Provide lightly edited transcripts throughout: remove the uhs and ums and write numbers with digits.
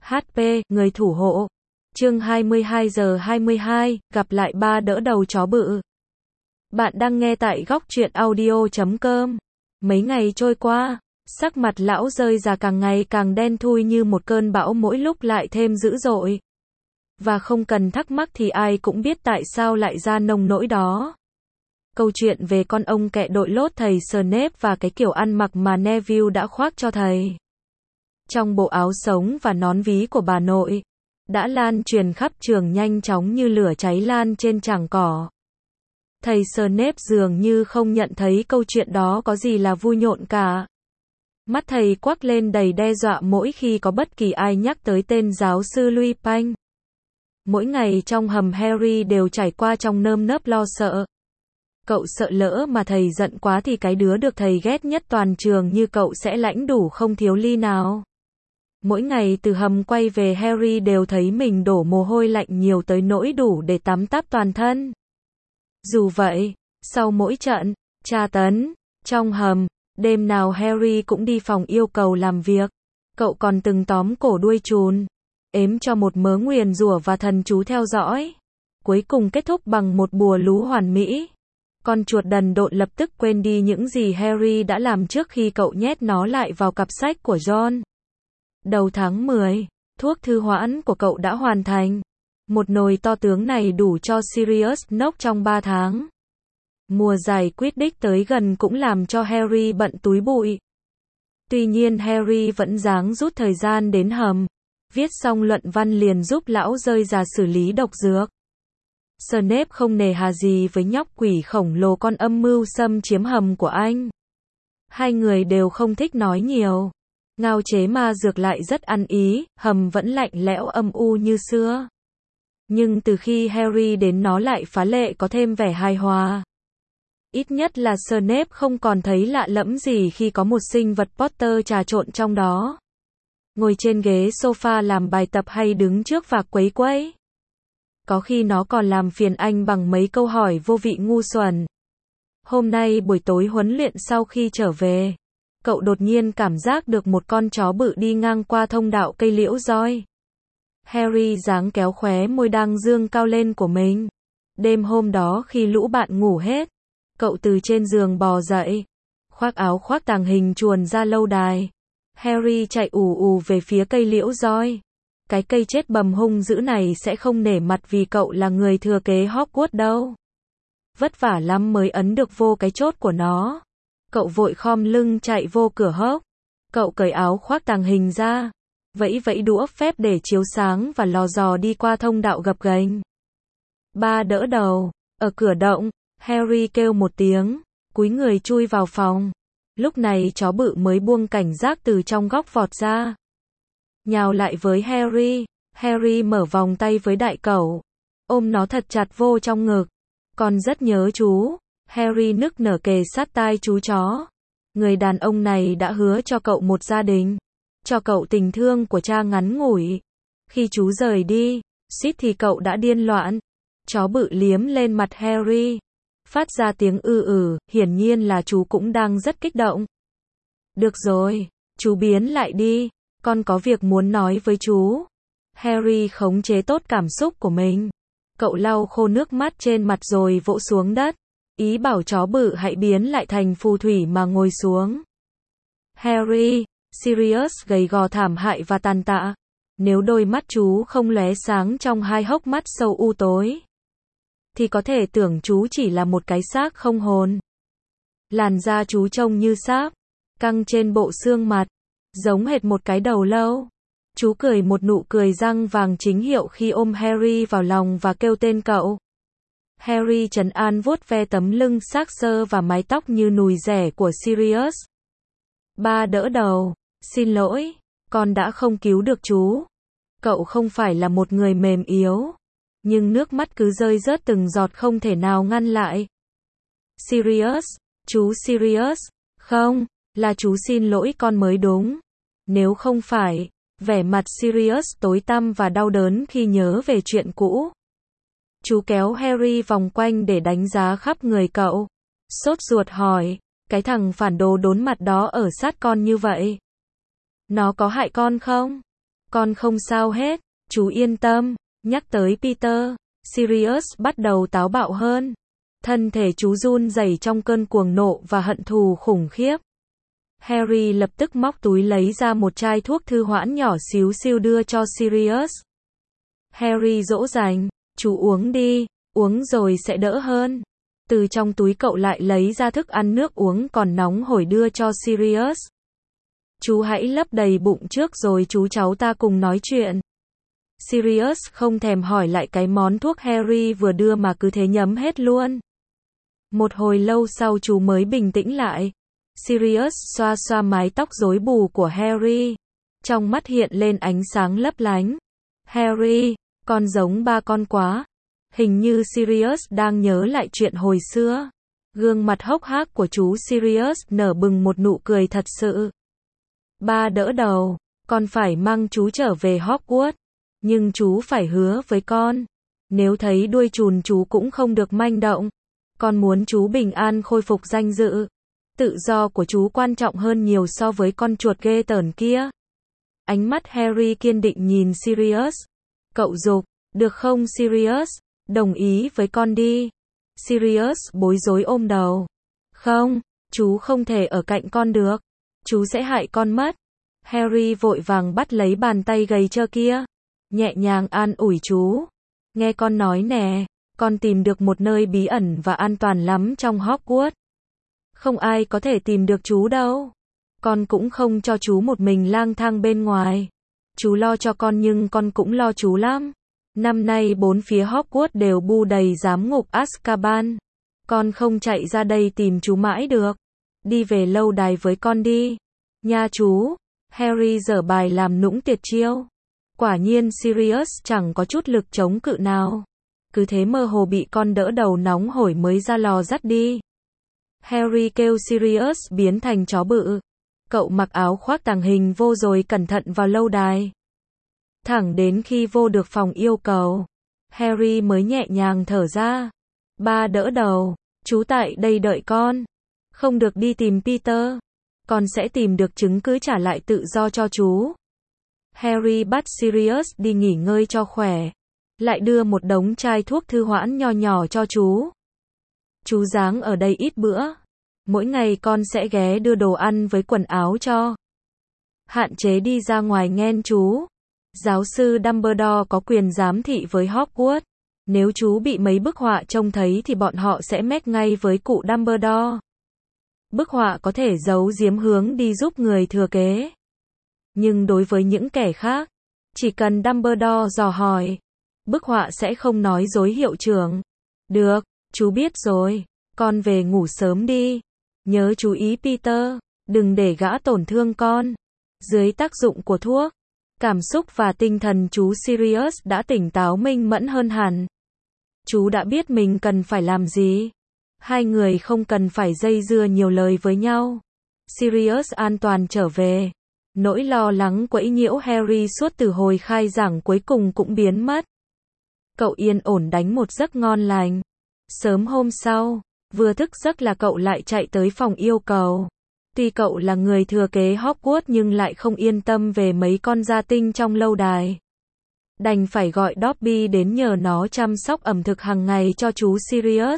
HP, người thủ hộ. Chương 22 giờ 22, gặp lại ba đỡ đầu chó bự. Bạn đang nghe tại góc truyện audio.com. Mấy ngày trôi qua, sắc mặt lão rơi già càng ngày càng đen thui như một cơn bão, mỗi lúc lại thêm dữ dội. Và không cần thắc mắc thì ai cũng biết tại sao lại ra nông nỗi đó. Câu chuyện về con ông kẹ đội lốt thầy Snape và cái kiểu ăn mặc mà Neville đã khoác cho thầy. Trong bộ áo sống và nón ví của bà nội, đã lan truyền khắp trường nhanh chóng như lửa cháy lan trên tràng cỏ. Thầy Snape dường như không nhận thấy câu chuyện đó có gì là vui nhộn cả. Mắt thầy quắc lên đầy đe dọa mỗi khi có bất kỳ ai nhắc tới tên giáo sư Lupin. Mỗi ngày trong hầm Harry đều trải qua trong nơm nớp lo sợ. Cậu sợ lỡ mà thầy giận quá thì cái đứa được thầy ghét nhất toàn trường như cậu sẽ lãnh đủ không thiếu ly nào. Mỗi ngày từ hầm quay về, Harry đều thấy mình đổ mồ hôi lạnh nhiều tới nỗi đủ để tắm táp toàn thân. Dù vậy, sau mỗi trận tra tấn trong hầm, đêm nào Harry cũng đi phòng yêu cầu làm việc. Cậu còn từng tóm cổ đuôi trùn, ếm cho một mớ nguyền rủa và thần chú theo dõi. Cuối cùng kết thúc bằng một bùa lú hoàn mỹ. Con chuột đần độn lập tức quên đi những gì Harry đã làm trước khi cậu nhét nó lại vào cặp sách của John. Đầu tháng 10, thuốc thư hoãn của cậu đã hoàn thành. Một nồi to tướng này đủ cho Sirius nốc trong 3 tháng. Mùa giải Quidditch tới gần cũng làm cho Harry bận túi bụi. Tuy nhiên Harry vẫn ráng rút thời gian đến hầm. Viết xong luận văn liền giúp lão rơi già xử lý độc dược. Snape không nề hà gì với nhóc quỷ khổng lồ con âm mưu xâm chiếm hầm của anh. Hai người đều không thích nói nhiều. Ngao chế ma dược lại rất ăn ý, hầm vẫn lạnh lẽo âm u như xưa. Nhưng từ khi Harry đến nó lại phá lệ có thêm vẻ hài hòa. Ít nhất là Snape không còn thấy lạ lẫm gì khi có một sinh vật Potter trà trộn trong đó. Ngồi trên ghế sofa làm bài tập hay đứng trước và quấy quấy. Có khi nó còn làm phiền anh bằng mấy câu hỏi vô vị ngu xuẩn. Hôm nay buổi tối huấn luyện sau khi trở về, cậu đột nhiên cảm giác được một con chó bự đi ngang qua thông đạo cây liễu roi. Harry giáng kéo khóe môi đang dương cao lên của mình. Đêm hôm đó khi lũ bạn ngủ hết, cậu từ trên giường bò dậy, khoác áo khoác tàng hình chuồn ra lâu đài. Harry chạy ù ù về phía cây liễu roi. Cái cây chết bầm hung dữ này sẽ không nể mặt vì cậu là người thừa kế Hogwarts đâu. Vất vả lắm mới ấn được vô cái chốt của nó. Cậu vội khom lưng chạy vô cửa hốc. Cậu cởi áo khoác tàng hình ra, vẫy vẫy đũa phép để chiếu sáng và lò dò đi qua thông đạo gập ghềnh. Ba đỡ đầu. Ở cửa động, Harry kêu một tiếng, cúi người chui vào phòng. Lúc này chó bự mới buông cảnh giác từ trong góc vọt ra. Nhào lại với Harry. Harry mở vòng tay với đại cẩu, ôm nó thật chặt vô trong ngực. Con rất nhớ chú. Harry nức nở kề sát tai chú chó. Người đàn ông này đã hứa cho cậu một gia đình, cho cậu tình thương của cha ngắn ngủi. Khi chú rời đi, suýt thì cậu đã điên loạn. Chó bự liếm lên mặt Harry, phát ra tiếng hiển nhiên là chú cũng đang rất kích động. Được rồi, chú biến lại đi, con có việc muốn nói với chú. Harry khống chế tốt cảm xúc của mình. Cậu lau khô nước mắt trên mặt rồi vỗ xuống đất, ý bảo chó bự hãy biến lại thành phù thủy mà ngồi xuống. Harry, Sirius gầy gò thảm hại và tàn tạ. Nếu đôi mắt chú không lóe sáng trong hai hốc mắt sâu u tối, thì có thể tưởng chú chỉ là một cái xác không hồn. Làn da chú trông như sáp, căng trên bộ xương mặt, giống hệt một cái đầu lâu. Chú cười một nụ cười răng vàng chính hiệu khi ôm Harry vào lòng và kêu tên cậu. Harry trấn an vuốt ve tấm lưng xác xơ và mái tóc như nùi rẻ của Sirius. Ba đỡ đầu, xin lỗi, con đã không cứu được chú. Cậu không phải là một người mềm yếu, nhưng nước mắt cứ rơi rớt từng giọt không thể nào ngăn lại. Sirius, chú Sirius, không, là chú xin lỗi con mới đúng. Nếu không phải, vẻ mặt Sirius tối tăm và đau đớn khi nhớ về chuyện cũ. Chú kéo Harry vòng quanh để đánh giá khắp người cậu. Sốt ruột hỏi, cái thằng phản đồ đốn mặt đó ở sát con như vậy, nó có hại con không? Con không sao hết, chú yên tâm. Nhắc tới Peter, Sirius bắt đầu táo bạo hơn. Thân thể chú run rẩy trong cơn cuồng nộ và hận thù khủng khiếp. Harry lập tức móc túi lấy ra một chai thuốc thư hoãn nhỏ xíu xiu đưa cho Sirius. Harry dỗ dành, chú uống đi, uống rồi sẽ đỡ hơn. Từ trong túi cậu lại lấy ra thức ăn nước uống còn nóng hổi đưa cho Sirius. Chú hãy lấp đầy bụng trước rồi chú cháu ta cùng nói chuyện. Sirius không thèm hỏi lại cái món thuốc Harry vừa đưa mà cứ thế nhấm hết luôn. Một hồi lâu sau chú mới bình tĩnh lại. Sirius xoa xoa mái tóc rối bù của Harry. Trong mắt hiện lên ánh sáng lấp lánh. Harry, con giống ba con quá. Hình như Sirius đang nhớ lại chuyện hồi xưa. Gương mặt hốc hác của chú Sirius nở bừng một nụ cười thật sự. Ba đỡ đầu, con phải mang chú trở về Hogwarts. Nhưng chú phải hứa với con. Nếu thấy đuôi trùn chú cũng không được manh động. Con muốn chú bình an khôi phục danh dự. Tự do của chú quan trọng hơn nhiều so với con chuột ghê tởn kia. Ánh mắt Harry kiên định nhìn Sirius. Cậu giục, được không Sirius? Đồng ý với con đi. Sirius bối rối ôm đầu. Không, chú không thể ở cạnh con được. Chú sẽ hại con mất. Harry vội vàng bắt lấy bàn tay gầy trơ kia. Nhẹ nhàng an ủi chú. Nghe con nói nè, con tìm được một nơi bí ẩn và an toàn lắm trong Hogwarts. Không ai có thể tìm được chú đâu. Con cũng không cho chú một mình lang thang bên ngoài. Chú lo cho con nhưng con cũng lo chú lắm. Năm nay bốn phía Hogwarts đều bu đầy giám ngục Azkaban. Con không chạy ra đây tìm chú mãi được. Đi về lâu đài với con đi. Nha chú. Harry giở bài làm nũng tuyệt chiêu. Quả nhiên Sirius chẳng có chút lực chống cự nào. Cứ thế mơ hồ bị con đỡ đầu nóng hổi mới ra lò dắt đi. Harry kêu Sirius biến thành chó bự. Cậu mặc áo khoác tàng hình vô rồi cẩn thận vào lâu đài. Thẳng đến khi vô được phòng yêu cầu, Harry mới nhẹ nhàng thở ra. Ba đỡ đầu, chú tại đây đợi con. Không được đi tìm Peter. Con sẽ tìm được chứng cứ trả lại tự do cho chú. Harry bắt Sirius đi nghỉ ngơi cho khỏe. Lại đưa một đống chai thuốc thư hoãn nho nhỏ cho chú. Chú ráng ở đây ít bữa. Mỗi ngày con sẽ ghé đưa đồ ăn với quần áo cho. Hạn chế đi ra ngoài nghen chú. Giáo sư Dumbledore có quyền giám thị với Hogwarts. Nếu chú bị mấy bức họa trông thấy thì bọn họ sẽ mách ngay với cụ Dumbledore. Bức họa có thể giấu giếm hướng đi giúp người thừa kế. Nhưng đối với những kẻ khác, chỉ cần Dumbledore dò hỏi, bức họa sẽ không nói dối hiệu trưởng. Được, chú biết rồi, con về ngủ sớm đi. Nhớ chú ý Peter, đừng để gã tổn thương con. Dưới tác dụng của thuốc, cảm xúc và tinh thần chú Sirius đã tỉnh táo minh mẫn hơn hẳn. Chú đã biết mình cần phải làm gì. Hai người không cần phải dây dưa nhiều lời với nhau. Sirius an toàn trở về. Nỗi lo lắng quấy nhiễu Harry suốt từ hồi khai giảng cuối cùng cũng biến mất. Cậu yên ổn đánh một giấc ngon lành. Sớm hôm sau, vừa thức giấc là cậu lại chạy tới phòng yêu cầu. Tuy cậu là người thừa kế Hogwarts nhưng lại không yên tâm về mấy con gia tinh trong lâu đài. Đành phải gọi Dobby đến nhờ nó chăm sóc ẩm thực hàng ngày cho chú Sirius.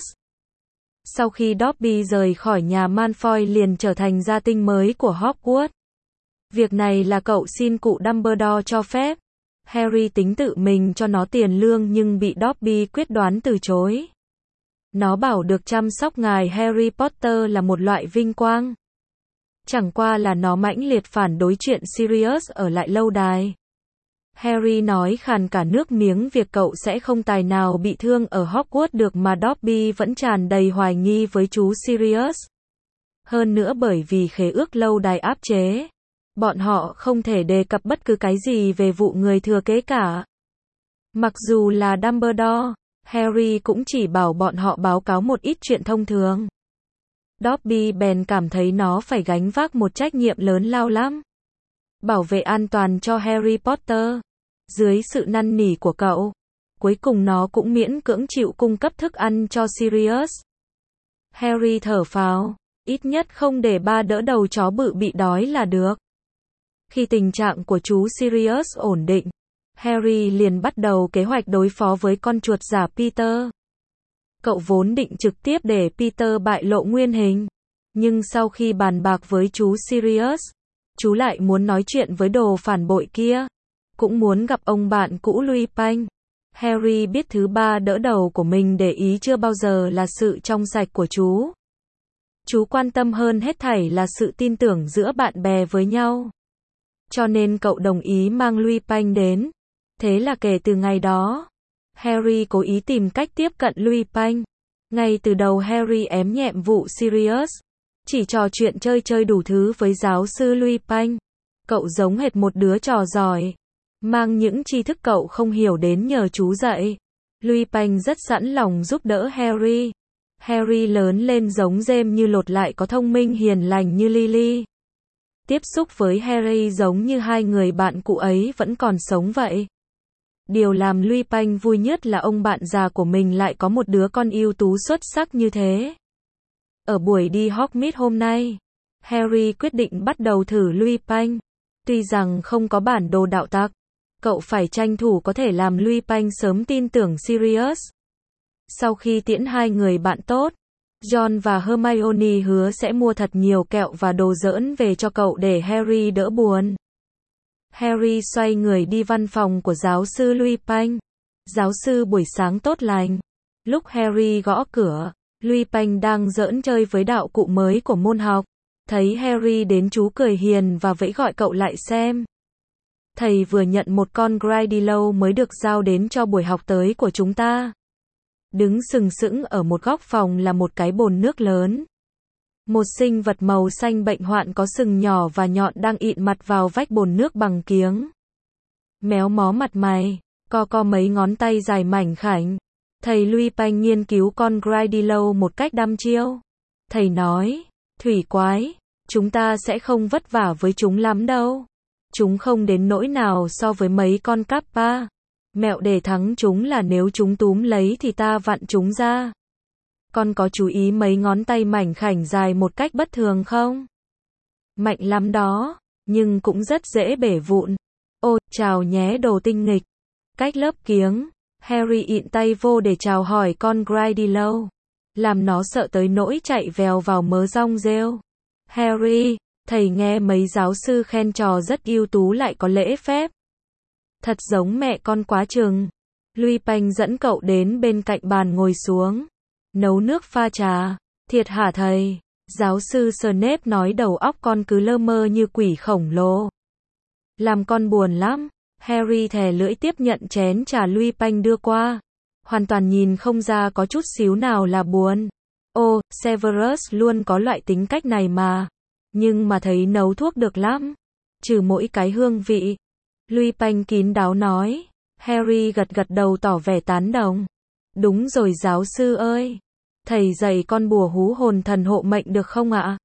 Sau khi Dobby rời khỏi nhà Malfoy liền trở thành gia tinh mới của Hogwarts. Việc này là cậu xin cụ Dumbledore cho phép. Harry tính tự mình cho nó tiền lương nhưng bị Dobby quyết đoán từ chối. Nó bảo được chăm sóc ngài Harry Potter là một loại vinh quang. Chẳng qua là nó mãnh liệt phản đối chuyện Sirius ở lại lâu đài. Harry nói khàn cả nước miếng việc cậu sẽ không tài nào bị thương ở Hogwarts được mà Dobby vẫn tràn đầy hoài nghi với chú Sirius. Hơn nữa bởi vì khế ước lâu đài áp chế, bọn họ không thể đề cập bất cứ cái gì về vụ người thừa kế cả. Mặc dù là Dumbledore, Harry cũng chỉ bảo bọn họ báo cáo một ít chuyện thông thường. Dobby bèn cảm thấy nó phải gánh vác một trách nhiệm lớn lao lắm. Bảo vệ an toàn cho Harry Potter. Dưới sự năn nỉ của cậu, cuối cùng nó cũng miễn cưỡng chịu cung cấp thức ăn cho Sirius. Harry thở phào, ít nhất không để ba đỡ đầu chó bự bị đói là được. Khi tình trạng của chú Sirius ổn định, Harry liền bắt đầu kế hoạch đối phó với con chuột giả Peter. Cậu vốn định trực tiếp để Peter bại lộ nguyên hình. Nhưng sau khi bàn bạc với chú Sirius, chú lại muốn nói chuyện với đồ phản bội kia. Cũng muốn gặp ông bạn cũ Lupin. Harry biết thứ ba đỡ đầu của mình để ý chưa bao giờ là sự trong sạch của chú. Chú quan tâm hơn hết thảy là sự tin tưởng giữa bạn bè với nhau. Cho nên cậu đồng ý mang Lupin đến. Thế là kể từ ngày đó, Harry cố ý tìm cách tiếp cận Lupin. Ngay từ đầu Harry ém nhẹm vụ Sirius. Chỉ trò chuyện chơi đủ thứ với giáo sư Lupin. Cậu giống hệt một đứa trò giỏi. Mang những tri thức cậu không hiểu đến nhờ chú dạy. Lupin rất sẵn lòng giúp đỡ Harry. Harry lớn lên giống James như lột lại có thông minh hiền lành như Lily. Tiếp xúc với Harry giống như hai người bạn cũ ấy vẫn còn sống vậy. Điều làm Lupin vui nhất là ông bạn già của mình lại có một đứa con ưu tú xuất sắc như thế. Ở buổi đi Hogsmeade hôm nay, Harry quyết định bắt đầu thử Lupin. Tuy rằng không có bản đồ đạo tặc, cậu phải tranh thủ có thể làm Lupin sớm tin tưởng Sirius. Sau khi tiễn hai người bạn tốt, Ron và Hermione hứa sẽ mua thật nhiều kẹo và đồ giỡn về cho cậu để Harry đỡ buồn. Harry xoay người đi văn phòng của giáo sư Lupin. Giáo sư buổi sáng tốt lành. Lúc Harry gõ cửa, Lupin đang giỡn chơi với đạo cụ mới của môn học. Thấy Harry đến chú cười hiền và vẫy gọi cậu lại xem. Thầy vừa nhận một con Grindylow mới được giao đến cho buổi học tới của chúng ta. Đứng sừng sững ở một góc phòng là một cái bồn nước lớn. Một sinh vật màu xanh bệnh hoạn có sừng nhỏ và nhọn đang ịn mặt vào vách bồn nước bằng kiếng. Méo mó mặt mày, co mấy ngón tay dài mảnh khảnh. Thầy Lupin nghiên cứu con Grindylow một cách đăm chiêu. Thầy nói, thủy quái, chúng ta sẽ không vất vả với chúng lắm đâu. Chúng không đến nỗi nào so với mấy con Kappa. Mẹo để thắng chúng là nếu chúng túm lấy thì ta vặn chúng ra. Con có chú ý mấy ngón tay mảnh khảnh dài một cách bất thường không? Mạnh lắm đó, nhưng cũng rất dễ bể vụn. Ô, chào nhé đồ tinh nghịch. Cách lớp kiếng, Harry ịn tay vô để chào hỏi con Grindylow. Làm nó sợ tới nỗi chạy vèo vào mớ rong rêu. Harry, thầy nghe mấy giáo sư khen trò rất ưu tú lại có lễ phép. Thật giống mẹ con quá chừng. Lupin dẫn cậu đến bên cạnh bàn ngồi xuống. Nấu nước pha trà. Thiệt hả thầy? Giáo sư Snape nói đầu óc con cứ lơ mơ như quỷ khổng lồ. Làm con buồn lắm. Harry thè lưỡi tiếp nhận chén trà Lupin đưa qua. Hoàn toàn nhìn không ra có chút xíu nào là buồn. Ô, Severus luôn có loại tính cách này mà. Nhưng mà thấy nấu thuốc được lắm. Trừ mỗi cái hương vị. Lupin kín đáo nói. Harry gật đầu tỏ vẻ tán đồng. Đúng rồi giáo sư ơi. Thầy dạy con bùa hú hồn thần hộ mệnh được không ạ?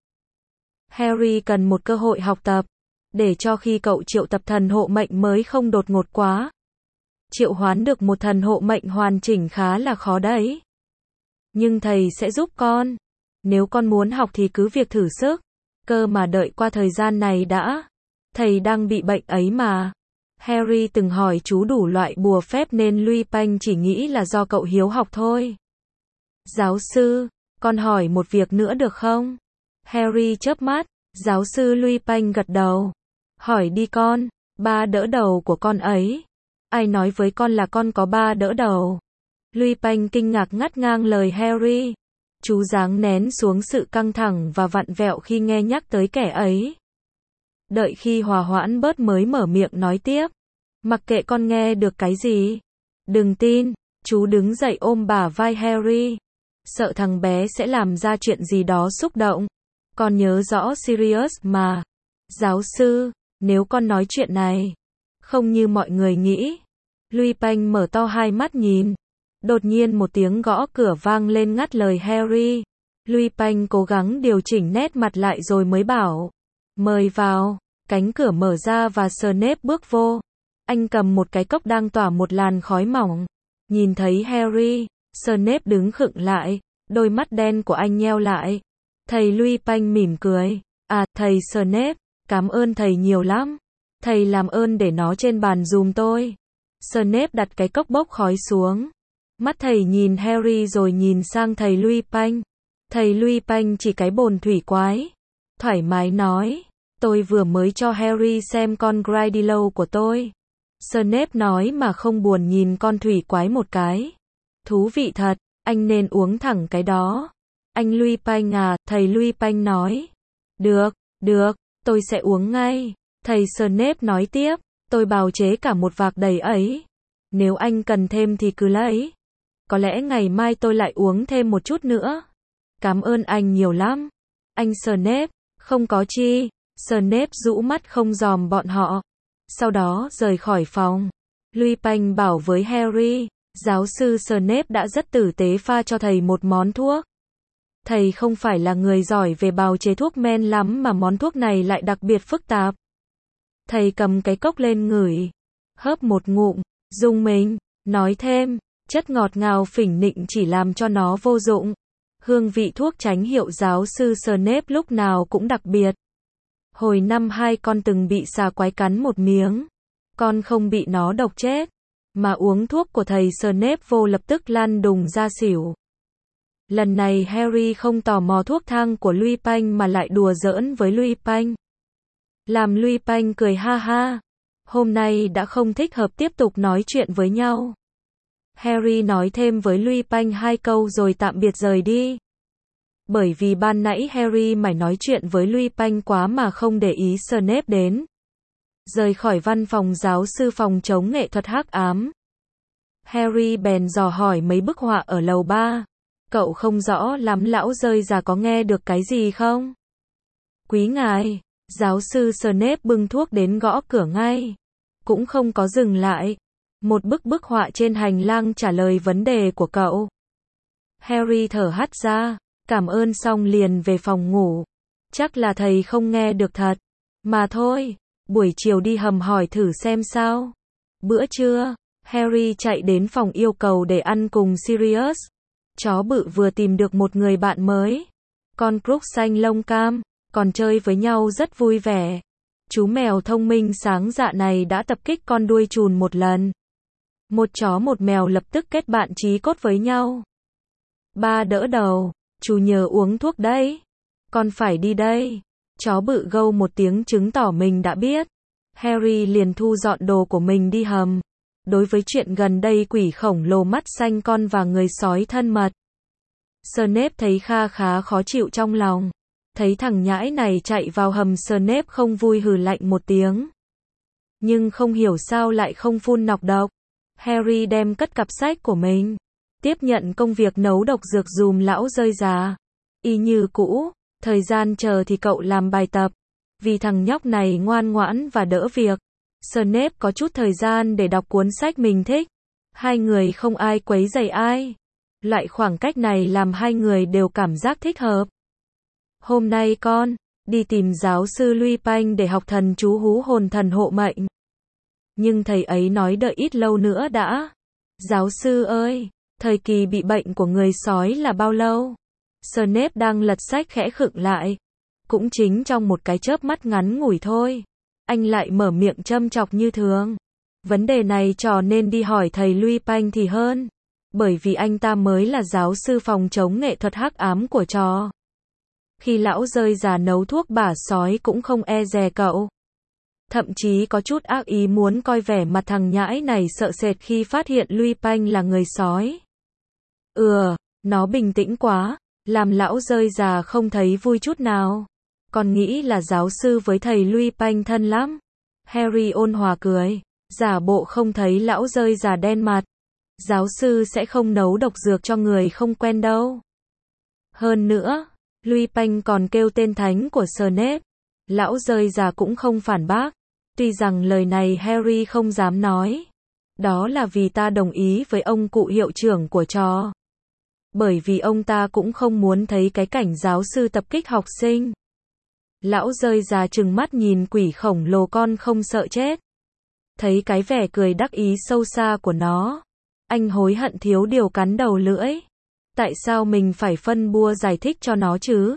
Harry cần một cơ hội học tập. Để cho khi cậu triệu tập thần hộ mệnh mới không đột ngột quá. Triệu hoán được một thần hộ mệnh hoàn chỉnh khá là khó đấy. Nhưng thầy sẽ giúp con. Nếu con muốn học thì cứ việc thử sức. Cơ mà đợi qua thời gian này đã. Thầy đang bị bệnh ấy mà. Harry từng hỏi chú đủ loại bùa phép nên Lupin chỉ nghĩ là do cậu hiếu học thôi. Giáo sư, con hỏi một việc nữa được không? Harry chớp mắt. Giáo sư Lupin gật đầu. Hỏi đi con, ba đỡ đầu của con ấy. Ai nói với con là con có ba đỡ đầu? Lupin kinh ngạc ngắt ngang lời Harry. Chú giáng nén xuống sự căng thẳng và vặn vẹo khi nghe nhắc tới kẻ ấy. Đợi khi hòa hoãn bớt mới mở miệng nói tiếp. Mặc kệ con nghe được cái gì. Đừng tin. Chú đứng dậy ôm bả vai Harry. Sợ thằng bé sẽ làm ra chuyện gì đó xúc động. Con nhớ rõ Sirius mà. Giáo sư, nếu con nói chuyện này, không như mọi người nghĩ. Lupin mở to hai mắt nhìn. Đột nhiên một tiếng gõ cửa vang lên ngắt lời Harry. Lupin cố gắng điều chỉnh nét mặt lại rồi mới bảo. Mời vào. Cánh cửa mở ra và Snape bước vô. Anh cầm một cái cốc đang tỏa một làn khói mỏng. Nhìn thấy Harry, Snape đứng khựng lại. Đôi mắt đen của anh nheo lại. Thầy Lupin mỉm cười. À, thầy Snape, cảm ơn thầy nhiều lắm. Thầy làm ơn để nó trên bàn giùm tôi. Snape đặt cái cốc bốc khói xuống. Mắt thầy nhìn Harry rồi nhìn sang thầy Lupin. Thầy Lupin chỉ cái bồn thủy quái. Thoải mái nói, tôi vừa mới cho Harry xem con Grindylow của tôi. Snape nói mà không buồn nhìn con thủy quái một cái. Thú vị thật, anh nên uống thẳng cái đó. Anh Lupin à, thầy Lupin nói. Được, tôi sẽ uống ngay. Thầy Snape nói tiếp, tôi bào chế cả một vạc đầy ấy. Nếu anh cần thêm thì cứ lấy. Có lẽ ngày mai tôi lại uống thêm một chút nữa. Cảm ơn anh nhiều lắm. Anh Snape, không có chi. Snape rũ mắt không dòm bọn họ. Sau đó rời khỏi phòng. Lupin bảo với Harry, giáo sư Snape đã rất tử tế pha cho thầy một món thuốc. Thầy không phải là người giỏi về bào chế thuốc men lắm mà món thuốc này lại đặc biệt phức tạp. Thầy cầm cái cốc lên ngửi, hớp một ngụm, rùng mình, nói thêm, chất ngọt ngào phỉnh nịnh chỉ làm cho nó vô dụng. Hương vị thuốc tránh hiệu giáo sư Snape lúc nào cũng đặc biệt. Hồi năm 2 con từng bị xà quái cắn một miếng. Con không bị nó độc chết, mà uống thuốc của thầy Snape vô lập tức lăn đùng ra xỉu. Lần này Harry không tò mò thuốc thang của Lupin mà lại đùa giỡn với Lupin. Làm Lupin cười ha ha. Hôm nay đã không thích hợp tiếp tục nói chuyện với nhau. Harry nói thêm với Lupin 2 câu rồi tạm biệt rời đi. Bởi vì ban nãy Harry mải nói chuyện với Lupin quá mà không để ý Snape đến. Rời khỏi văn phòng giáo sư phòng chống nghệ thuật hắc ám. Harry bèn dò hỏi mấy bức họa ở lầu 3. Cậu không rõ lắm lão rơi già có nghe được cái gì không? Quý ngài, giáo sư Snape bưng thuốc đến gõ cửa ngay. Cũng không có dừng lại. Một bức họa trên hành lang trả lời vấn đề của cậu. Harry thở hắt ra, cảm ơn xong liền về phòng ngủ. Chắc là thầy không nghe được thật. Mà thôi, buổi chiều đi hầm hỏi thử xem sao. Bữa trưa, Harry chạy đến phòng yêu cầu để ăn cùng Sirius. Chó bự vừa tìm được một người bạn mới. Con Crux xanh lông cam, còn chơi với nhau rất vui vẻ. Chú mèo thông minh sáng dạ này đã tập kích con đuôi trùn một lần. Một chó một mèo lập tức kết bạn chí cốt với nhau. Ba đỡ đầu, chú nhớ uống thuốc đấy. Con phải đi đây. Chó bự gâu một tiếng chứng tỏ mình đã biết. Harry liền thu dọn đồ của mình đi hầm. Đối với chuyện gần đây quỷ khổng lồ mắt xanh con và người sói thân mật. Snape thấy kha khá khó chịu trong lòng. Thấy thằng nhãi này chạy vào hầm Snape không vui hừ lạnh một tiếng. Nhưng không hiểu sao lại không phun nọc độc. Harry đem cất cặp sách của mình. Tiếp nhận công việc nấu độc dược dùm lão rơi già. Y như cũ, thời gian chờ thì cậu làm bài tập. Vì thằng nhóc này ngoan ngoãn và đỡ việc. Snape có chút thời gian để đọc cuốn sách mình thích. Hai người không ai quấy rầy ai. Loại khoảng cách này làm hai người đều cảm giác thích hợp. Hôm nay con đi tìm giáo sư Lupin để học thần chú hú hồn thần hộ mệnh. Nhưng thầy ấy nói đợi ít lâu nữa đã. Giáo sư ơi, thời kỳ bị bệnh của người sói là bao lâu? Snape đang lật sách khẽ khựng lại. Cũng chính trong một cái chớp mắt ngắn ngủi thôi. Anh lại mở miệng châm chọc như thường. Vấn đề này trò nên đi hỏi thầy Lupin thì hơn. Bởi vì anh ta mới là giáo sư phòng chống nghệ thuật hắc ám của trò. Khi lão rơi già nấu thuốc bả sói cũng không e dè cậu. Thậm chí có chút ác ý muốn coi vẻ mặt thằng nhãi này sợ sệt khi phát hiện Lupin là người sói. Nó bình tĩnh quá, làm lão rơi già không thấy vui chút nào. Còn nghĩ là giáo sư với thầy Lupin thân lắm. Harry ôn hòa cười, giả bộ không thấy lão rơi già đen mặt. Giáo sư sẽ không nấu độc dược cho người không quen đâu. Hơn nữa, Lupin còn kêu tên thánh của Snape. Lão rơi già cũng không phản bác. Tuy rằng lời này Harry không dám nói. Đó là vì ta đồng ý với ông cụ hiệu trưởng của trò. Bởi vì ông ta cũng không muốn thấy cái cảnh giáo sư tập kích học sinh. Lão rơi già trừng mắt nhìn quỷ khổng lồ con không sợ chết. Thấy cái vẻ cười đắc ý sâu xa của nó. Anh hối hận thiếu điều cắn đầu lưỡi. Tại sao mình phải phân bua giải thích cho nó chứ?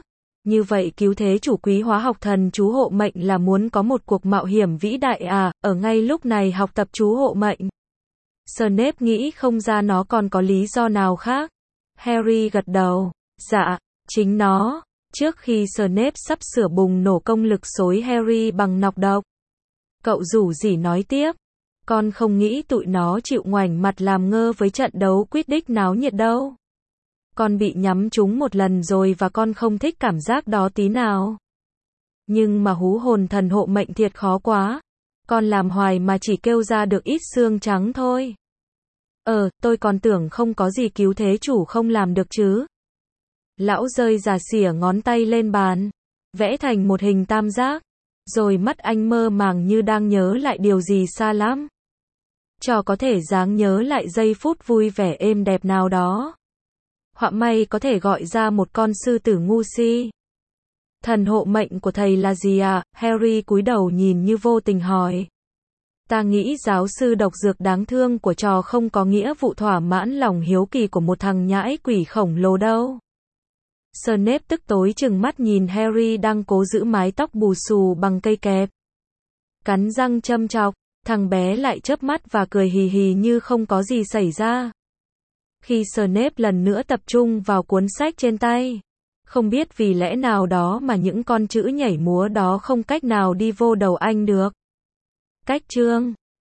Như vậy cứu thế chủ quý hóa học thần chú hộ mệnh là muốn có một cuộc mạo hiểm vĩ đại à, ở ngay lúc này học tập chú hộ mệnh. Snape nghĩ không ra nó còn có lý do nào khác. Harry gật đầu. Dạ, chính nó. Trước khi Snape sắp sửa bùng nổ công lực xối Harry bằng nọc độc, cậu rủ rỉ nói tiếp. Con không nghĩ tụi nó chịu ngoảnh mặt làm ngơ với trận đấu Quidditch náo nhiệt đâu. Con bị nhắm trúng một lần rồi và con không thích cảm giác đó tí nào. Nhưng mà hú hồn thần hộ mệnh thiệt khó quá. Con làm hoài mà chỉ kêu ra được ít xương trắng thôi. Tôi còn tưởng không có gì cứu thế chủ không làm được chứ. Lão rơi rà xỉa ngón tay lên bàn, vẽ thành một hình tam giác. Rồi mắt anh mơ màng như đang nhớ lại điều gì xa lắm. Trò có thể dáng nhớ lại giây phút vui vẻ êm đẹp nào đó. Họa may có thể gọi ra một con sư tử ngu si. Thần hộ mệnh của thầy là gì ạ? Harry cúi đầu nhìn như vô tình hỏi. Ta nghĩ giáo sư độc dược đáng thương của trò không có nghĩa vụ thỏa mãn lòng hiếu kỳ của một thằng nhãi quỷ khổng lồ đâu. Snape tức tối trừng mắt nhìn Harry đang cố giữ mái tóc bù xù bằng cây kẹp. Cắn răng châm chọc, thằng bé lại chớp mắt và cười hì hì như không có gì xảy ra. Khi Snape lần nữa tập trung vào cuốn sách trên tay, không biết vì lẽ nào đó mà những con chữ nhảy múa đó không cách nào đi vô đầu anh được. Cách chương